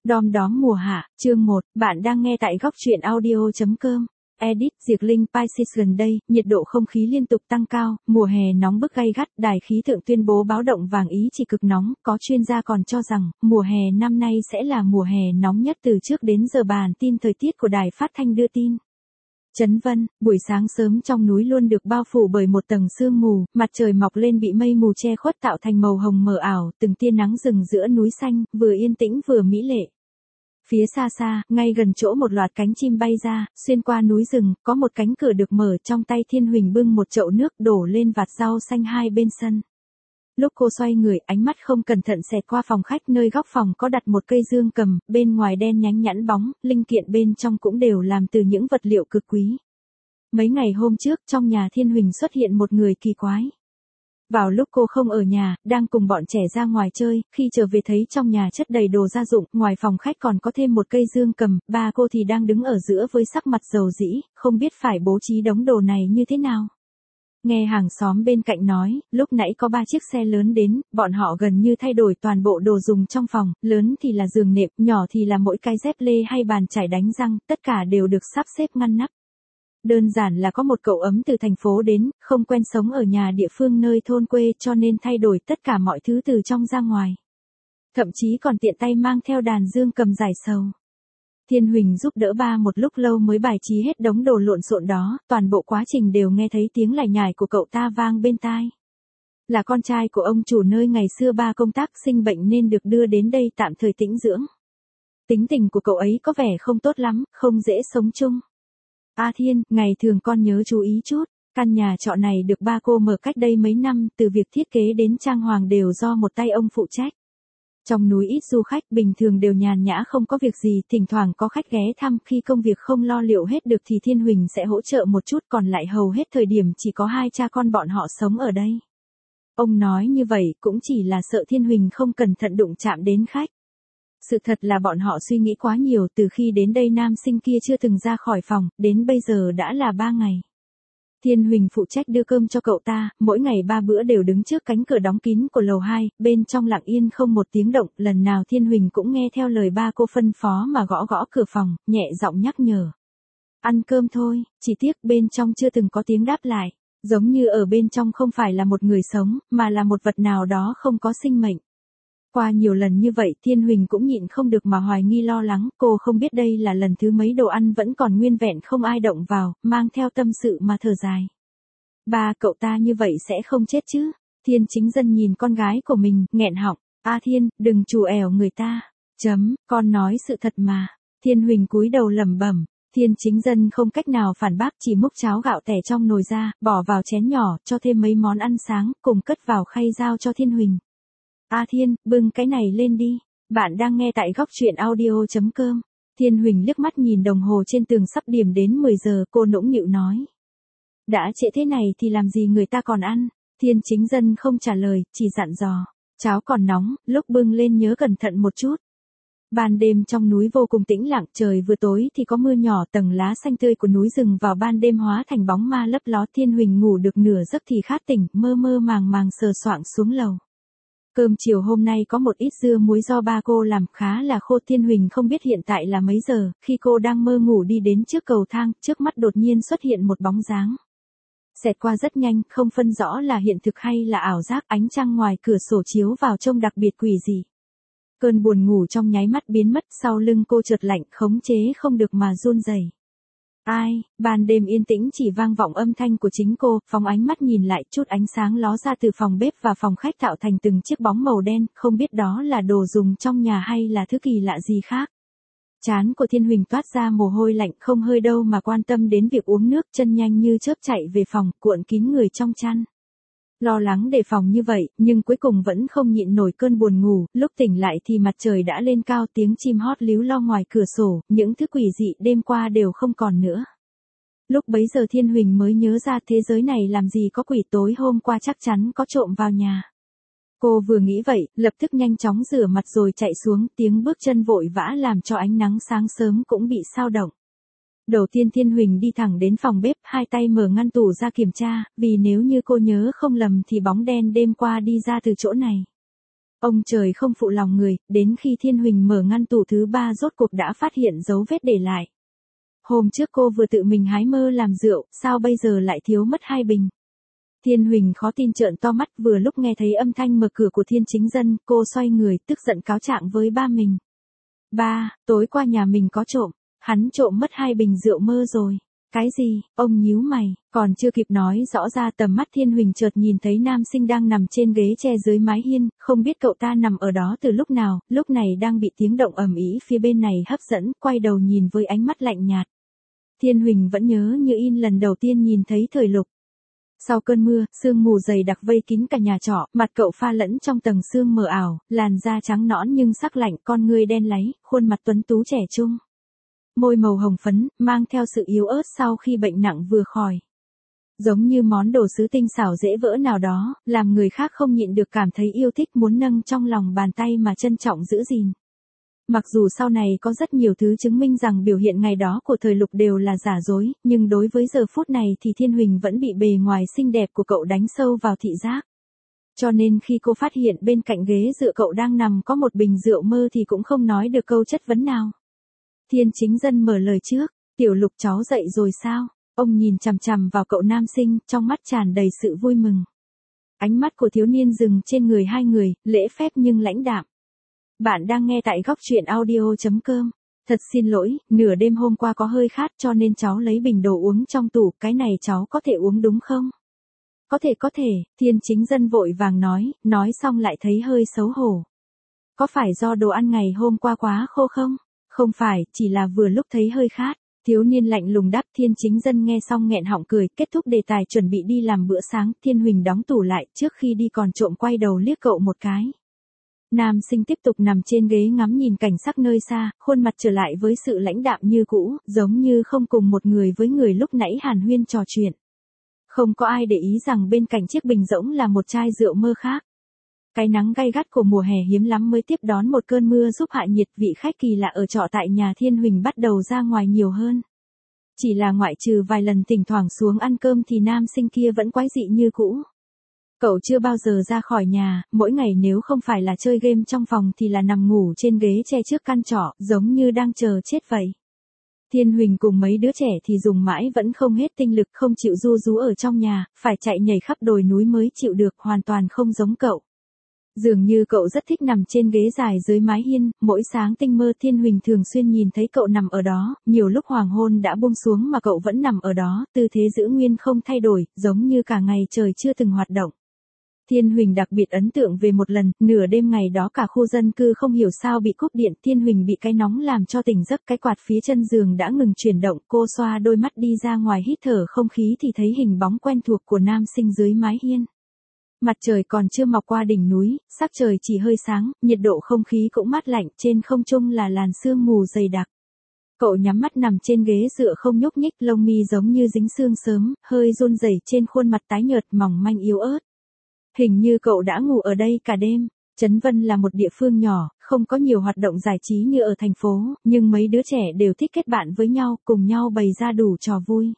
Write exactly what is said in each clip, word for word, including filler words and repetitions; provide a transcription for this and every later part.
Đom đóm mùa hạ, chương một, bạn đang nghe tại góc truyện audio chấm com. Edit, Diệc Linh Pisces gần đây, nhiệt độ không khí liên tục tăng cao, mùa hè nóng bức gay gắt, đài khí tượng tuyên bố báo động vàng ý chỉ cực nóng, có chuyên gia còn cho rằng, mùa hè năm nay sẽ là mùa hè nóng nhất từ trước đến giờ. Bản tin thời tiết của đài phát thanh đưa tin. Chấn Vân, buổi sáng sớm trong núi luôn được bao phủ bởi một tầng sương mù, mặt trời mọc lên bị mây mù che khuất tạo thành màu hồng mờ ảo, từng tia nắng rừng giữa núi xanh, vừa yên tĩnh vừa mỹ lệ. Phía xa xa, ngay gần chỗ một loạt cánh chim bay ra, xuyên qua núi rừng, có một cánh cửa được mở, trong tay Thiên Huỳnh bưng một chậu nước đổ lên vạt rau xanh hai bên sân. Lúc cô xoay người, ánh mắt không cẩn thận xẹt qua phòng khách, nơi góc phòng có đặt một cây dương cầm, bên ngoài đen nhánh nhẵn bóng, linh kiện bên trong cũng đều làm từ những vật liệu cực quý. Mấy ngày hôm trước, trong nhà Thiên Huỳnh xuất hiện một người kỳ quái. Vào lúc cô không ở nhà, đang cùng bọn trẻ ra ngoài chơi, khi trở về thấy trong nhà chất đầy đồ gia dụng, ngoài phòng khách còn có thêm một cây dương cầm, ba cô thì đang đứng ở giữa với sắc mặt dầu dĩ, không biết phải bố trí đống đồ này như thế nào. Nghe hàng xóm bên cạnh nói, lúc nãy có ba chiếc xe lớn đến, bọn họ gần như thay đổi toàn bộ đồ dùng trong phòng, lớn thì là giường nệm, nhỏ thì là mỗi cái dép lê hay bàn chải đánh răng, tất cả đều được sắp xếp ngăn nắp. Đơn giản là có một cậu ấm từ thành phố đến, không quen sống ở nhà địa phương nơi thôn quê cho nên thay đổi tất cả mọi thứ từ trong ra ngoài. Thậm chí còn tiện tay mang theo đàn dương cầm giải sầu. Thiên Huỳnh giúp đỡ ba một lúc lâu mới bài trí hết đống đồ lộn xộn đó, toàn bộ quá trình đều nghe thấy tiếng lải nhải của cậu ta vang bên tai. Là con trai của ông chủ nơi ngày xưa ba công tác sinh bệnh nên được đưa đến đây tạm thời tĩnh dưỡng. Tính tình của cậu ấy có vẻ không tốt lắm, không dễ sống chung. A Thiên, ngày thường con nhớ chú ý chút, căn nhà trọ này được ba cô mở cách đây mấy năm, từ việc thiết kế đến trang hoàng đều do một tay ông phụ trách. Trong núi ít du khách, bình thường đều nhàn nhã không có việc gì, thỉnh thoảng có khách ghé thăm, khi công việc không lo liệu hết được thì Thiên Huỳnh sẽ hỗ trợ một chút, còn lại hầu hết thời điểm chỉ có hai cha con bọn họ sống ở đây. Ông nói như vậy cũng chỉ là sợ Thiên Huỳnh không cẩn thận đụng chạm đến khách. Sự thật là bọn họ suy nghĩ quá nhiều, từ khi đến đây nam sinh kia chưa từng ra khỏi phòng, đến bây giờ đã là ba ngày. Thiên Huỳnh phụ trách đưa cơm cho cậu ta, mỗi ngày ba bữa đều đứng trước cánh cửa đóng kín của lầu hai, bên trong lặng yên không một tiếng động, lần nào Thiên Huỳnh cũng nghe theo lời ba cô phân phó mà gõ gõ cửa phòng, nhẹ giọng nhắc nhở. Ăn cơm thôi, chỉ tiếc bên trong chưa từng có tiếng đáp lại, giống như ở bên trong không phải là một người sống, mà là một vật nào đó không có sinh mệnh. Qua nhiều lần như vậy, Thiên Huỳnh cũng nhịn không được mà hoài nghi lo lắng, cô không biết đây là lần thứ mấy đồ ăn vẫn còn nguyên vẹn không ai động vào, mang theo tâm sự mà thở dài. Ba cậu ta như vậy sẽ không chết chứ? Thiên Chính Dân nhìn con gái của mình, nghẹn họng, A Thiên, đừng trù ẻo người ta, chấm, con nói sự thật mà. Thiên Huỳnh cúi đầu lẩm bẩm. Thiên Chính Dân không cách nào phản bác, chỉ múc cháo gạo tẻ trong nồi ra, bỏ vào chén nhỏ, cho thêm mấy món ăn sáng, cùng cất vào khay giao cho Thiên Huỳnh. A Thiên, bưng cái này lên đi. Bạn đang nghe tại góc truyện audio chấm com. Thiên Huỳnh liếc mắt nhìn đồng hồ trên tường sắp điểm đến mười giờ, cô nũng nịu nói. Đã trễ thế này thì làm gì người ta còn ăn? Thiên Chính Dân không trả lời, chỉ dặn dò. Cháo còn nóng, lúc bưng lên nhớ cẩn thận một chút. Ban đêm trong núi vô cùng tĩnh lặng, trời vừa tối thì có mưa nhỏ, tầng lá xanh tươi của núi rừng vào ban đêm hóa thành bóng ma lấp ló. Thiên Huỳnh ngủ được nửa giấc thì khát tỉnh, mơ mơ màng màng sờ soạng xuống lầu. Cơm chiều hôm nay có một ít dưa muối do ba cô làm, khá là khô. Thiên Huỳnh không biết hiện tại là mấy giờ, khi cô đang mơ ngủ đi đến trước cầu thang, trước mắt đột nhiên xuất hiện một bóng dáng. Xẹt qua rất nhanh, không phân rõ là hiện thực hay là ảo giác, ánh trăng ngoài cửa sổ chiếu vào trông đặc biệt quỷ dị. Cơn buồn ngủ trong nháy mắt biến mất, sau lưng cô chợt lạnh, khống chế không được mà run rẩy. Ai, ban đêm yên tĩnh chỉ vang vọng âm thanh của chính cô, phóng ánh mắt nhìn lại, chút ánh sáng ló ra từ phòng bếp và phòng khách tạo thành từng chiếc bóng màu đen, không biết đó là đồ dùng trong nhà hay là thứ kỳ lạ gì khác. Trán của Thiên Huỳnh toát ra mồ hôi lạnh, không hơi đâu mà quan tâm đến việc uống nước, chân nhanh như chớp chạy về phòng, cuộn kín người trong chăn. Lo lắng đề phòng như vậy, nhưng cuối cùng vẫn không nhịn nổi cơn buồn ngủ, lúc tỉnh lại thì mặt trời đã lên cao, tiếng chim hót líu lo ngoài cửa sổ, những thứ quỷ dị đêm qua đều không còn nữa. Lúc bấy giờ Thiên Huỳnh mới nhớ ra thế giới này làm gì có quỷ, tối hôm qua chắc chắn có trộm vào nhà. Cô vừa nghĩ vậy, lập tức nhanh chóng rửa mặt rồi chạy xuống, tiếng bước chân vội vã làm cho ánh nắng sáng sớm cũng bị xao động. Đầu tiên Thiên Huỳnh đi thẳng đến phòng bếp, hai tay mở ngăn tủ ra kiểm tra, vì nếu như cô nhớ không lầm thì bóng đen đêm qua đi ra từ chỗ này. Ông trời không phụ lòng người, đến khi Thiên Huỳnh mở ngăn tủ thứ ba rốt cuộc đã phát hiện dấu vết để lại. Hôm trước cô vừa tự mình hái mơ làm rượu, sao bây giờ lại thiếu mất hai bình? Thiên Huỳnh khó tin trợn to mắt, vừa lúc nghe thấy âm thanh mở cửa của Thiên Chính Dân, cô xoay người, tức giận cáo trạng với ba mình. Ba, tối qua nhà mình có trộm, hắn trộm mất hai bình rượu mơ rồi. Cái gì? Ông nhíu mày, còn chưa kịp nói rõ ra tầm mắt Thiên Huỳnh chợt nhìn thấy nam sinh đang nằm trên ghế tre dưới mái hiên, không biết cậu ta nằm ở đó từ lúc nào, lúc này đang bị tiếng động ầm ĩ phía bên này hấp dẫn, quay đầu nhìn với ánh mắt lạnh nhạt. Thiên Huỳnh vẫn nhớ như in lần đầu tiên nhìn thấy Thời Lục. Sau cơn mưa, sương mù dày đặc vây kín cả nhà trọ, mặt cậu pha lẫn trong tầng sương mờ ảo, làn da trắng nõn nhưng sắc lạnh, con ngươi đen láy, khuôn mặt tuấn tú trẻ trung. Môi màu hồng phấn, mang theo sự yếu ớt sau khi bệnh nặng vừa khỏi. Giống như món đồ sứ tinh xảo dễ vỡ nào đó, làm người khác không nhịn được cảm thấy yêu thích muốn nâng trong lòng bàn tay mà trân trọng giữ gìn. Mặc dù sau này có rất nhiều thứ chứng minh rằng biểu hiện ngày đó của Thời Lục đều là giả dối, nhưng đối với giờ phút này thì Thiên Huỳnh vẫn bị bề ngoài xinh đẹp của cậu đánh sâu vào thị giác. Cho nên khi cô phát hiện bên cạnh ghế dựa cậu đang nằm có một bình rượu mơ thì cũng không nói được câu chất vấn nào. Thiên Chính Dân mở lời trước, Tiểu Lục cháu dậy rồi sao? Ông nhìn chằm chằm vào cậu nam sinh, trong mắt tràn đầy sự vui mừng. Ánh mắt của thiếu niên dừng trên người hai người, lễ phép nhưng lãnh đạm. Bạn đang nghe tại góc truyện audio chấm com. Thật xin lỗi, nửa đêm hôm qua có hơi khát cho nên cháu lấy bình đồ uống trong tủ, cái này cháu có thể uống đúng không? Có thể có thể, Thiên Chính Dân vội vàng nói, nói xong lại thấy hơi xấu hổ. Có phải do đồ ăn ngày hôm qua quá khô không? Không phải, chỉ là vừa lúc thấy hơi khát. Thiếu niên lạnh lùng đáp. Thiên Chính Dân nghe xong nghẹn họng cười, kết thúc đề tài chuẩn bị đi làm bữa sáng, Thiên Huỳnh đóng tủ lại, trước khi đi còn trộm quay đầu liếc cậu một cái. Nam sinh tiếp tục nằm trên ghế ngắm nhìn cảnh sắc nơi xa, khuôn mặt trở lại với sự lãnh đạm như cũ, giống như không cùng một người với người lúc nãy hàn huyên trò chuyện. Không có ai để ý rằng bên cạnh chiếc bình rỗng là một chai rượu mơ khác. Cái nắng gay gắt của mùa hè hiếm lắm mới tiếp đón một cơn mưa giúp hạ nhiệt, vị khách kỳ lạ ở trọ tại nhà Thiên Huỳnh bắt đầu ra ngoài nhiều hơn. Chỉ là ngoại trừ vài lần thỉnh thoảng xuống ăn cơm thì nam sinh kia vẫn quái dị như cũ. Cậu chưa bao giờ ra khỏi nhà, mỗi ngày nếu không phải là chơi game trong phòng thì là nằm ngủ trên ghế tre trước căn trọ, giống như đang chờ chết vậy. Thiên Huỳnh cùng mấy đứa trẻ thì dùng mãi vẫn không hết tinh lực, không chịu ru rú ở trong nhà, phải chạy nhảy khắp đồi núi mới chịu được, hoàn toàn không giống cậu. Dường như cậu rất thích nằm trên ghế dài dưới mái hiên, mỗi sáng tinh mơ Thiên Huỳnh thường xuyên nhìn thấy cậu nằm ở đó, nhiều lúc hoàng hôn đã buông xuống mà cậu vẫn nằm ở đó, tư thế giữ nguyên không thay đổi, giống như cả ngày trời chưa từng hoạt động. Thiên Huỳnh đặc biệt ấn tượng về một lần, nửa đêm ngày đó cả khu dân cư không hiểu sao bị cúp điện, Thiên Huỳnh bị cái nóng làm cho tỉnh giấc, cái quạt phía chân giường đã ngừng chuyển động, cô xoa đôi mắt đi ra ngoài hít thở không khí thì thấy hình bóng quen thuộc của nam sinh dưới mái hiên. Mặt trời còn chưa mọc qua đỉnh núi, sắc trời chỉ hơi sáng, nhiệt độ không khí cũng mát lạnh, trên không trung là làn sương mù dày đặc. Cậu nhắm mắt nằm trên ghế dựa không nhúc nhích, lông mi giống như dính sương sớm, hơi run rẩy trên khuôn mặt tái nhợt mỏng manh yếu ớt. Hình như cậu đã ngủ ở đây cả đêm. Trấn Vân là một địa phương nhỏ, không có nhiều hoạt động giải trí như ở thành phố, nhưng mấy đứa trẻ đều thích kết bạn với nhau, cùng nhau bày ra đủ trò vui.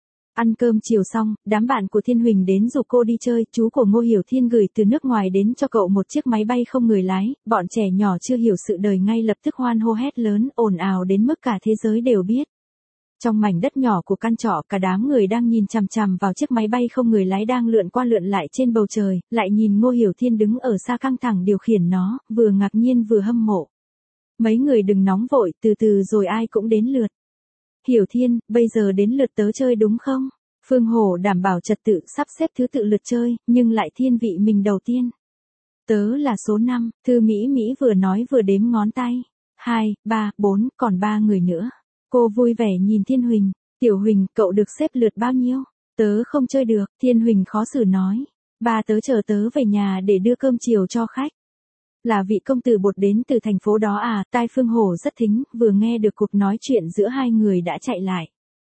Ăn cơm chiều xong, đám bạn của Thiên Huỳnh đến rủ cô đi chơi, chú của Ngô Hiểu Thiên gửi từ nước ngoài đến cho cậu một chiếc máy bay không người lái, bọn trẻ nhỏ chưa hiểu sự đời ngay lập tức hoan hô hét lớn, ồn ào đến mức cả thế giới đều biết. Trong mảnh đất nhỏ của căn trọ, cả đám người đang nhìn chằm chằm vào chiếc máy bay không người lái đang lượn qua lượn lại trên bầu trời, lại nhìn Ngô Hiểu Thiên đứng ở xa căng thẳng điều khiển nó, vừa ngạc nhiên vừa hâm mộ. Mấy người đừng nóng vội, từ từ rồi ai cũng đến lượt. Hiểu Thiên, bây giờ đến lượt tớ chơi đúng không? Phương Hổ đảm bảo trật tự sắp xếp thứ tự lượt chơi, nhưng lại thiên vị mình đầu tiên. Tớ là số năm, Thư Mỹ Mỹ vừa nói vừa đếm ngón tay. Hai, ba, bốn, còn ba người nữa. Cô vui vẻ nhìn Thiên Huỳnh. Tiểu Huỳnh, cậu được xếp lượt bao nhiêu? Tớ không chơi được, Thiên Huỳnh khó xử nói. Ba tớ chờ tớ về nhà để đưa cơm chiều cho khách. Là vị công tử bột đến từ thành phố đó à? Tai Phương Hổ rất thính, vừa nghe được cuộc nói chuyện giữa hai người đã chạy lại.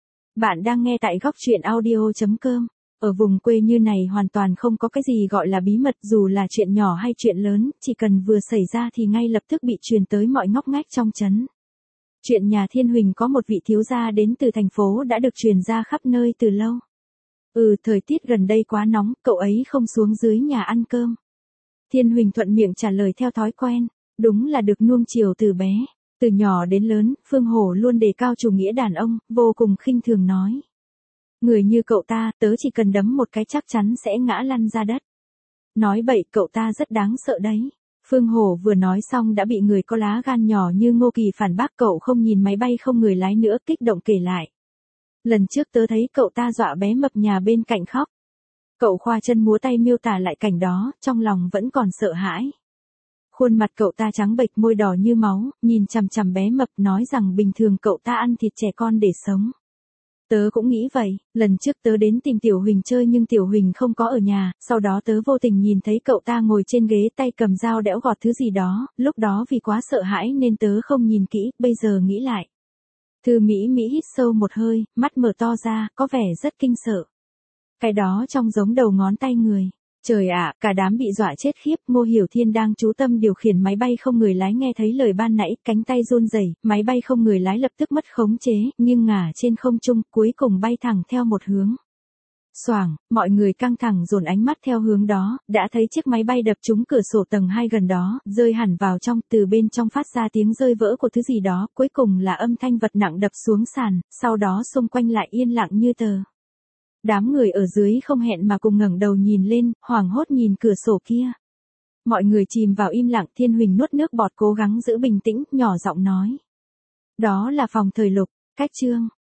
Bạn đang nghe tại góc truyện audio chấm com. Ở vùng quê như này hoàn toàn không có cái gì gọi là bí mật, dù là chuyện nhỏ hay chuyện lớn, chỉ cần vừa xảy ra thì ngay lập tức bị truyền tới mọi ngóc ngách trong trấn. Chuyện nhà Thiên Huỳnh có một vị thiếu gia đến từ thành phố đã được truyền ra khắp nơi từ lâu. Ừ, thời tiết gần đây quá nóng, cậu ấy không xuống dưới nhà ăn cơm. Thiên Huỳnh thuận miệng trả lời theo thói quen, đúng là được nuông chiều từ bé. Từ nhỏ đến lớn, Phương Hổ luôn đề cao chủ nghĩa đàn ông, vô cùng khinh thường nói. Người như cậu ta, tớ chỉ cần đấm một cái chắc chắn sẽ ngã lăn ra đất. Nói bậy, cậu ta rất đáng sợ đấy. Phương Hổ vừa nói xong đã bị người có lá gan nhỏ như Ngô Kỳ phản bác, cậu không nhìn máy bay không người lái nữa, kích động kể lại. Lần trước tớ thấy cậu ta dọa bé mập nhà bên cạnh khóc. Cậu khoa chân múa tay miêu tả lại cảnh đó, trong lòng vẫn còn sợ hãi. Khuôn mặt cậu ta trắng bệch, môi đỏ như máu, nhìn chằm chằm bé mập, nói rằng bình thường cậu ta ăn thịt trẻ con để sống. Tớ cũng nghĩ vậy, lần trước tớ đến tìm Tiểu Huỳnh chơi nhưng Tiểu Huỳnh không có ở nhà, sau đó tớ vô tình nhìn thấy cậu ta ngồi trên ghế tay cầm dao đẽo gọt thứ gì đó, lúc đó vì quá sợ hãi nên tớ không nhìn kỹ, bây giờ nghĩ lại. Thư Mỹ Mỹ hít sâu một hơi, mắt mở to ra, có vẻ rất kinh sợ. Cái đó trông giống đầu ngón tay người. Trời ạ, cả đám bị dọa chết khiếp, Ngô Hiểu Thiên đang chú tâm điều khiển máy bay không người lái nghe thấy lời ban nãy, cánh tay run rẩy, máy bay không người lái lập tức mất khống chế, nhưng ngả trên không trung, cuối cùng bay thẳng theo một hướng. Xoảng, mọi người căng thẳng dồn ánh mắt theo hướng đó, đã thấy chiếc máy bay đập trúng cửa sổ tầng hai gần đó, rơi hẳn vào trong, từ bên trong phát ra tiếng rơi vỡ của thứ gì đó, cuối cùng là âm thanh vật nặng đập xuống sàn, sau đó xung quanh lại yên lặng như tờ. Đám người ở dưới không hẹn mà cùng ngẩng đầu nhìn lên, hoảng hốt nhìn cửa sổ kia. Mọi người chìm vào im lặng, Thiên Huỳnh nuốt nước bọt cố gắng giữ bình tĩnh, nhỏ giọng nói. Đó là phòng thời Lục, cách chương.